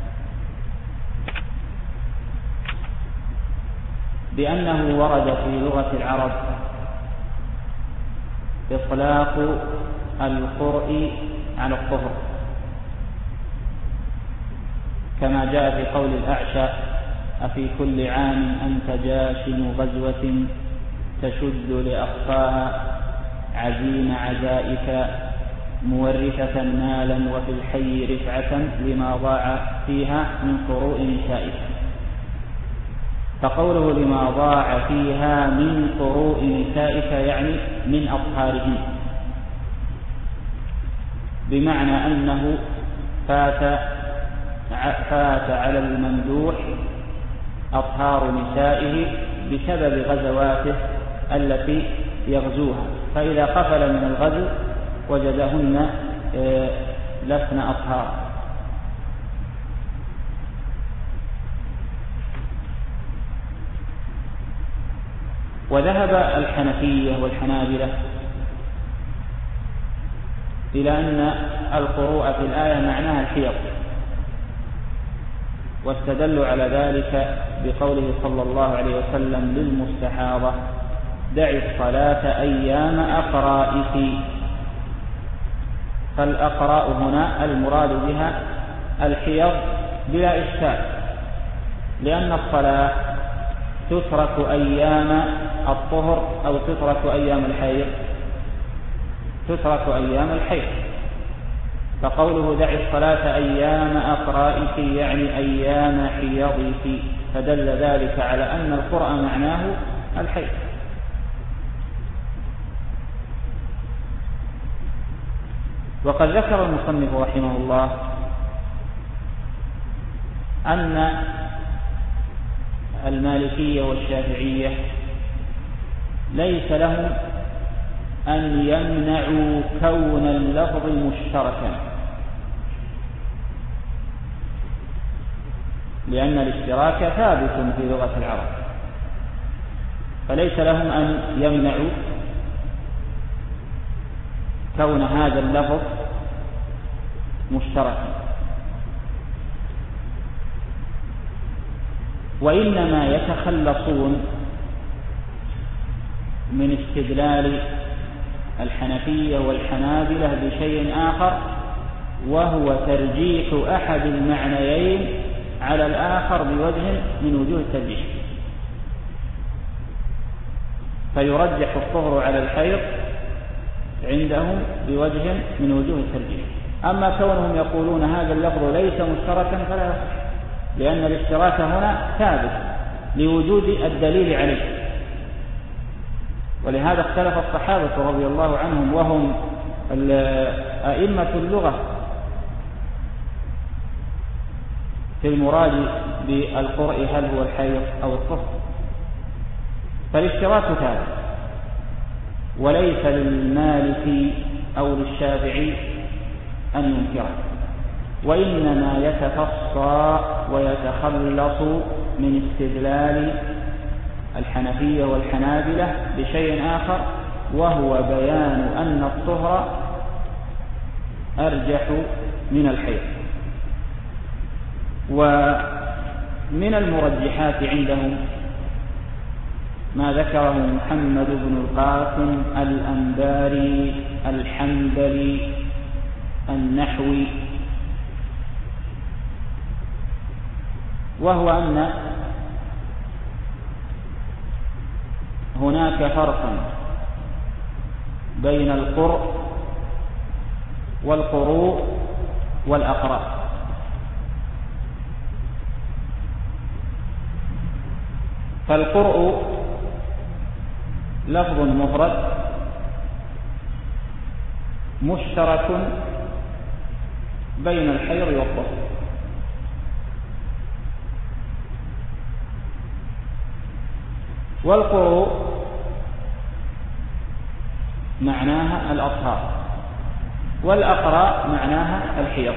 بأنه ورد في لغة العرب إطلاق القرء على الطهر، كما جاء في قول الأعشى: أفي كل عام أنت جاشم غزوة تشد لأقصاها عزيم عزائك مورثة مالا وفي الحي رفعة لما ضاع فيها من قروء نسائك. فقوله لما ضاع فيها من قروء نسائك يعني من أطهارهن، بمعنى أنه فات فات على الممدوح أطهار نسائه بسبب غزواته التي يغزوها، فإذا قفل من الغزو وجدهن لسن أطهار. وذهب الحنفية والحنابلة إلى أن القروء في الآية معناها الحيض، واستدلوا على ذلك بقوله صلى الله عليه وسلم للمستحاضة: دع الصلاة أيام أقرائك. فالأقراء هنا المراد بها الحيض بلا إشكال، لأن الصلاة تترك أيام الطهر أو تترك أيام الحيض، تترك أيام الحيض. فقوله دع الصلاة أيام أقرائك يعني أيام حيضك، فدل ذلك على أن القرء معناه الحيض. وقد ذكر المصنف رحمه الله أن المالكية والشافعية ليس لهم أن يمنعوا كون اللفظ مشتركا، لأن الاشتراك ثابت في لغة العرب، فليس لهم أن يمنعوا كون هذا اللفظ مشتركا، وإنما يتخلصون من استدلال الحنفية والحنابلة بشيء آخر، وهو ترجيح أحد المعنيين على الآخر بوجه من وجوه الترجيح، فيرجح الطهر على الحيض عندهم بوجه من وجوه الترجيح. أما كونهم يقولون هذا اللفظ ليس مشتركا فلا يصح، لأن الاشتراك هنا ثابت لوجود الدليل عليه. ولهذا اختلف الصحابة رضي الله عنهم وهم أئمة اللغة في المراد بالقرء، هل هو الحيض أو الطهر؟ فالاشتراك ثابت، وليس للمالك أو للشافعي أن ينكره، وإنما يتفصى ويتخلص من استدلال الحنفية والحنابلة بشيء آخر، وهو بيان أن الطهر أرجح من الحيض. ومن المرجحات عندهم ما ذكره محمد بن القاسم الأنباري الحنبلي النحوي، وهو أن هناك فرقا بين القرء والقروء والأقراء. فالقرء لفظ مفرد مشترك بين الحيض والطهر، والقروء معناها الأطهار، والأقراء معناها الحيض.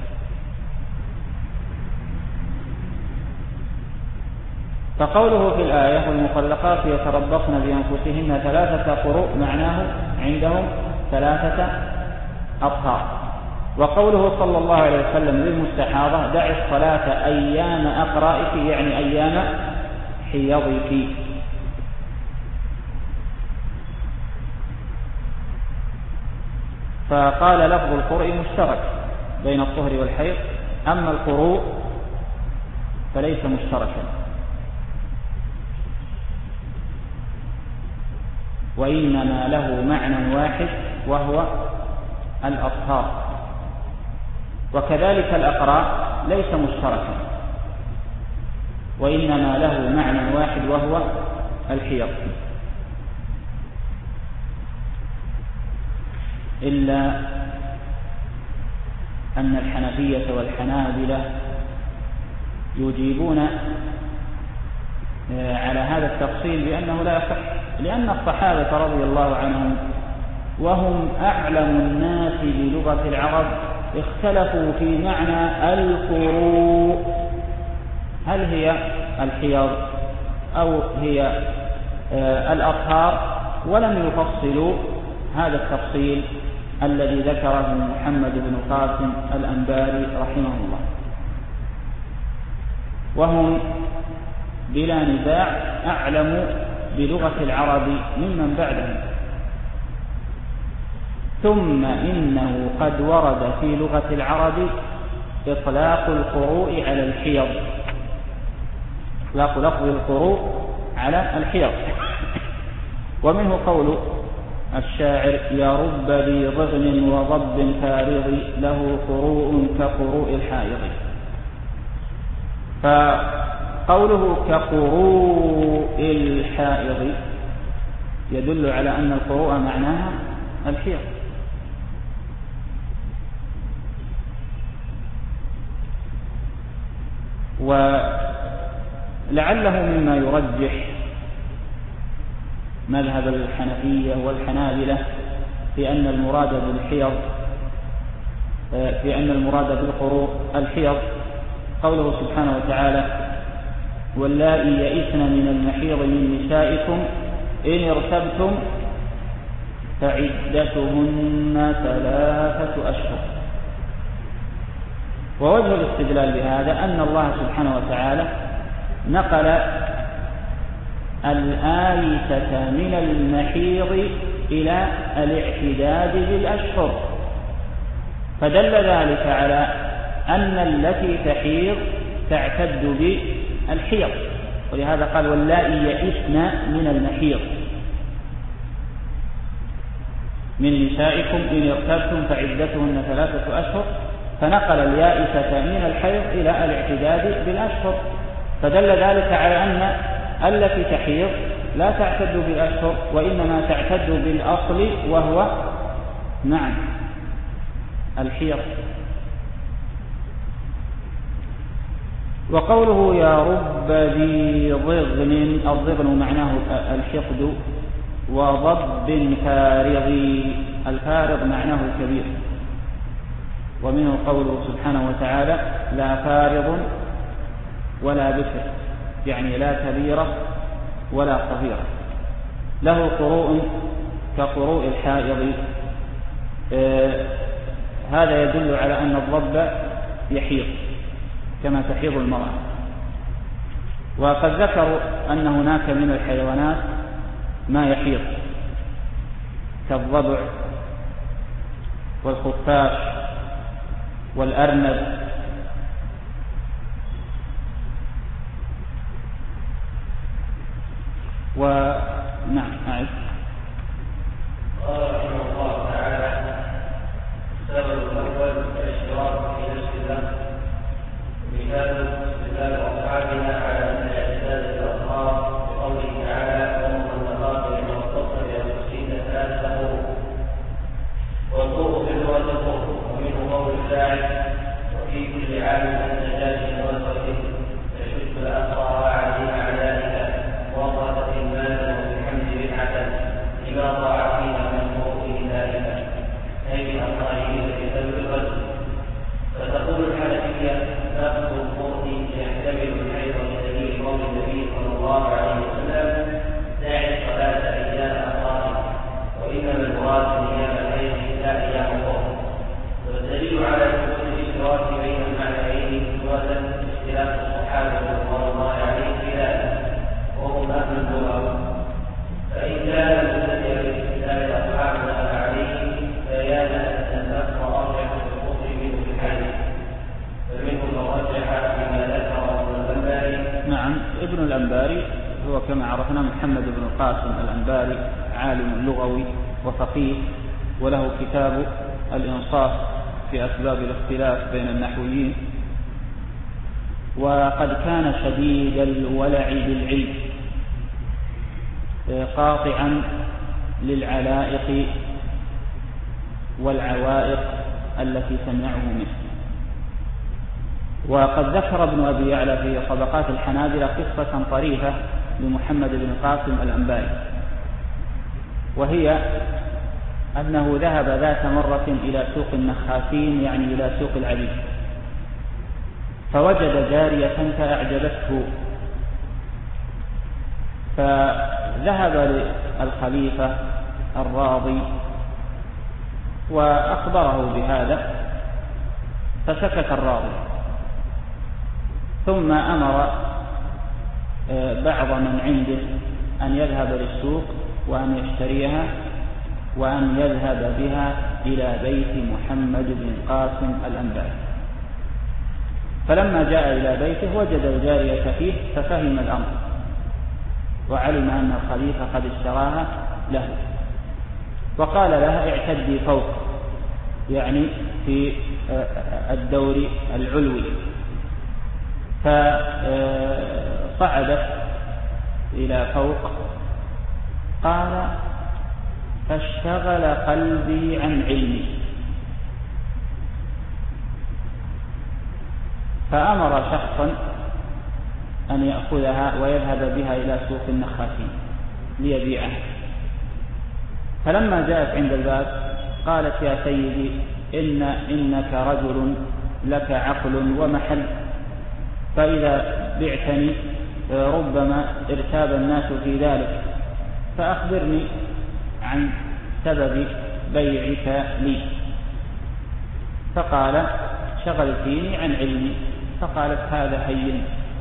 فقوله في الآية والمطلقات يتربصن بأنفسهن ثلاثة قروء معناه عندهم ثلاثة أطهار. وقوله صلى الله عليه وسلم للمستحاضة دع الصلاة أيام أقرائك يعني أيام حيضك. فقال لفظ القرء مشترك بين الطهر والحيض، أما القروء فليس مشتركا، وإنما له معنى واحد وهو الأطهار. وكذلك الأقراء ليس مشتركا، وإنما له معنى واحد وهو الحيض، إلا أن الحنفية والحنابلة يجيبون على هذا التفصيل بأنه لا يصح، لأن الصحابة رضي الله عنهم وهم أعلم الناس بلغة العرب اختلفوا في معنى القروء، هل هي الحيض أو هي الأطهار، ولم يفصلوا هذا التفصيل الذي ذكره محمد بن قاسم الأنباري رحمه الله. وهم بلا نزاع أعلم بلغة العرب ممن بعدهم. ثم إنه قد ورد في لغة العرب إطلاق القروء على الحيض، إطلاق لفظ القروء على الحيض. ومنه قول الشاعر: يا رب ذي ضغن وضب فارغ له قروء كقروء الحائض. فقوله كقروء الحائض يدل على أن القروء معناها الحيض. ولعله مما يرجح مذهب الحنفية والحنابلة في أن المراد بالحيض في أن المراد بالقروء الحيض قوله سبحانه وتعالى: واللائي يئسن من المحيض من نسائكم إن ارتبتم فعدتهن ثلاثة أشهر. ووجه الاستدلال بهذا أن الله سبحانه وتعالى نقل الآيسة من المحيض إلى الاعتداد بالأشهر، فدل ذلك على أن التي تحيض تعتد بالحيض، ولهذا قال: واللائي يئسن من المحيض من نسائكم إن ارتبتم فعدتهن ثلاثة أشهر، فنقل اليائسة من الحيض إلى الاعتداد بالأشهر، فدل ذلك على أن التي تحيض لا تعتد بالأشهر، وإنما تعتد بالأصل وهو نعم الحيض. وقوله يا رب ذي ضغن، الضغن معناه الحقد، وضب فارغ، الفارغ معناه الكبير. ومنه قوله سبحانه وتعالى: لا فارغ ولا بكر، يعني لا كبيرة ولا صغيرة، له قروء كقروء الحائض. آه هذا يدل على أن الضب يحيض كما تحيض المرأة. وقد ذكروا أن هناك من الحيوانات ما يحيض كالضبع والخفاش والأرنب. ونعم أعد قال رحمه الله تعالى: السبب الأول الاشتراك في نفس الله، مثال استدلال أصحابنا على أن اعتداد الأطهار بقوله تعالى: والمطلقات يتوسطن بأنفسهن ثلاثة قروء. والقروء في اللغة القروء، ومنه قول الشاعر: وفي كل عام أن جاش وزوج تشد الأسرى عزيم أعدائك وضعت المال وبحمد بدعة لما ضاع فيها من قروء ذلك، أي من الطائرين في ذنب الغزو. فتقول الحنفية: لفظ القرء يحتمل الحيض بدليل قول النبي صلى الله عليه وسلم: دع الصلاة أيام الطاهر، وإنما المراد أيام الحيض لا أيام الطهر. والدليل على وجود الاشتراك بين المعنيين وزن اختلاف الصحابة رضوان الله عليهم في ذلك، وهم أهل اللغة. فإن كان المبتدئ باستدلال أصحابنا عليه بيان أن الأمر أرجح في الكفر منه في الحديث، فمنهم من رجح فيما ذكره ابن الأنباري. نعم، ابن الأنباري هو كما عرفنا محمد بن القاسم الأنباري، عالم لغوي وفقيه، وله كتاب الإنصاف في أسباب الاختلاف بين النحويين. وقد كان شديد الولع بالعلم، قاطعا للعلائق والعوائق التي تمنعه منه. وقد ذكر ابن أبي يعلى في طبقات الحنابلة قصة طريفة لمحمد بن قاسم الأنباري، وهي أنه ذهب ذات مرة إلى سوق النخاسين، يعني إلى سوق العبيد، فوجد جارية فأعجبته، فذهب فذهب للخليفة الراضي وأخبره بهذا، فسكت الراضي، ثم أمر بعض من عنده أن يذهب للسوق وأن يشتريها وأن يذهب بها إلى بيت محمد بن القاسم الأنباري. فلما جاء إلى بيته وجد الجارية فيه ففهم الأمر وعلم أن الخليفة قد اشتراها له، وقال لها اعتدي فوق، يعني في الدور العلوي. فصعدت إلى فوق. قال فاشتغل قلبي عن علمي، فأمر شخصا أن يأخذها ويذهب بها إلى سوق النخاسين ليبيعها. فلما جاءت عند الباب قالت يا سيدي إن إنك رجل لك عقل ومحل، فإذا بعتني ربما ارتاب الناس في ذلك، فأخبرني عن سبب بيعك لي. فقال شغلتيني عن علمي. فقالت هذا هين.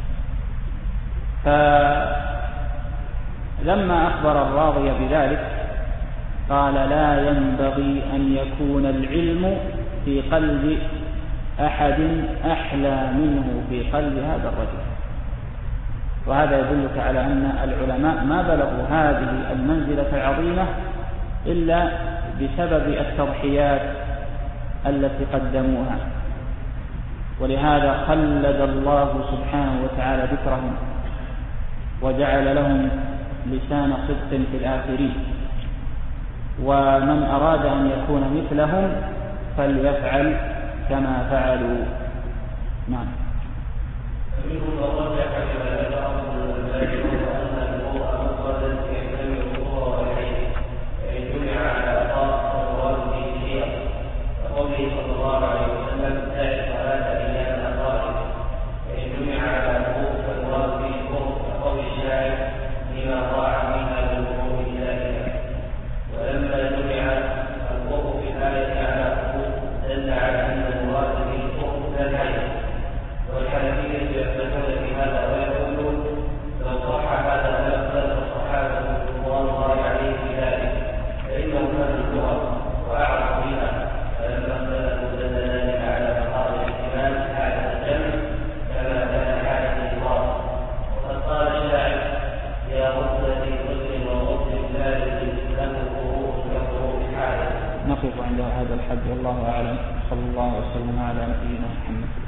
فلما أخبر الراضي بذلك قال لا ينبغي أن يكون العلم في قلب أحد أحلى منه في قلب هذا الرجل. وهذا يدلك على أن العلماء ما بلغوا هذه المنزلة العظيمة إلا بسبب التضحيات التي قدموها، ولهذا خلد الله سبحانه وتعالى ذكرهم وجعل لهم لسان صدق في الآخرين. ومن أراد أن يكون مثلهم فليفعل كما فعلوا. نعم. نقف عند هذا الحد والله أعلم. صلى الله وسلم على نبينا محمد.